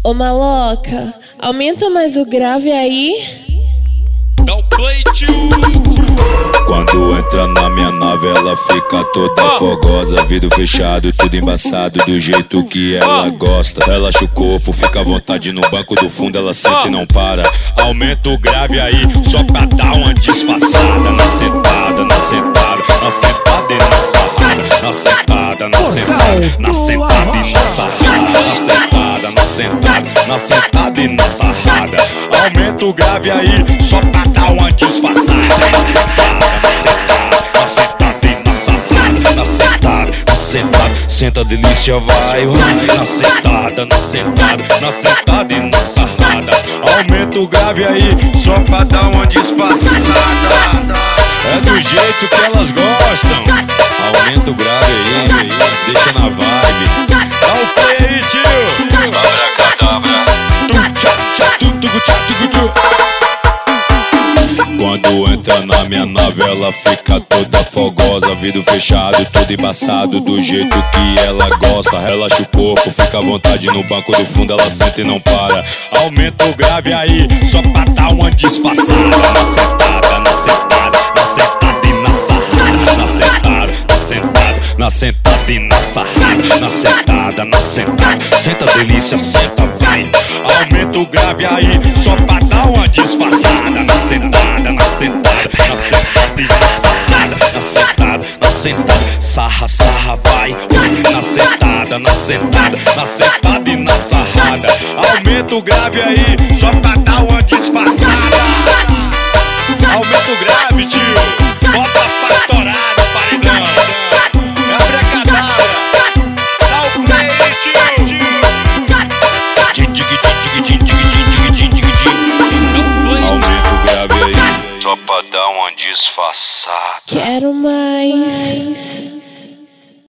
Ô maloca, aumenta mais o grave aí. Dá o play, tio. Quando entra na minha nave ela fica toda fogosa. Vidro fechado, tudo embaçado do jeito que ela gosta. Relaxa o corpo, fica à vontade no banco do fundo. Ela sente e não para. Aumenta o grave aí, só pra dar uma disfarçada. Na sentada, na sentada, na sentada e na sarrada. Na sentada, na sentada, na sentada e na sarrada. Na sentada, na sentada, na sentada e na sarrada. Aumenta o grave aí, só pra dar uma disfarçada. Na sentada, na sentada, na sentada e na sarrada. Na sentada, na sentada, senta delícia, vai, vai. Na sentada, na sentada, na sentada e na sarrada. Aumenta o grave aí, só pra dar uma disfarçada. É do jeito que elas gostam. Aumenta o grave aí, deixa na vibe. Dá o play aí, tio. Abracadabra. Quando entra na minha nave ela fica toda fogosa. Vidro fechado, tudo embaçado do jeito que ela gosta. Relaxa o corpo, fica à vontade no banco do fundo. Ela sente e não para. Aumenta o grave aí, só pra dar uma disfarçada. Na sentada, na sentada, na sentada e na sarrada. Na sentada, na sentada, na sentada e na sarrada. Na sentada, na sentada, senta delícia, senta, vai. Aumenta o grave aí, só pra dar uma disfarçada. Na sentada, na sentada, na sentada e na sarrada. Na sentada, na sentada, sarra, sarra, vai. Na sentada, na sentada, na sentada e na sarrada. Aumenta o grave aí, só pra dar uma disfarçada. Aumenta o grave, tio. Bota pra estourar no paredão. Abracadabra. Dá o play, tio. Aumenta o grave aí, só pra dar uma disfarçada. Quero mais.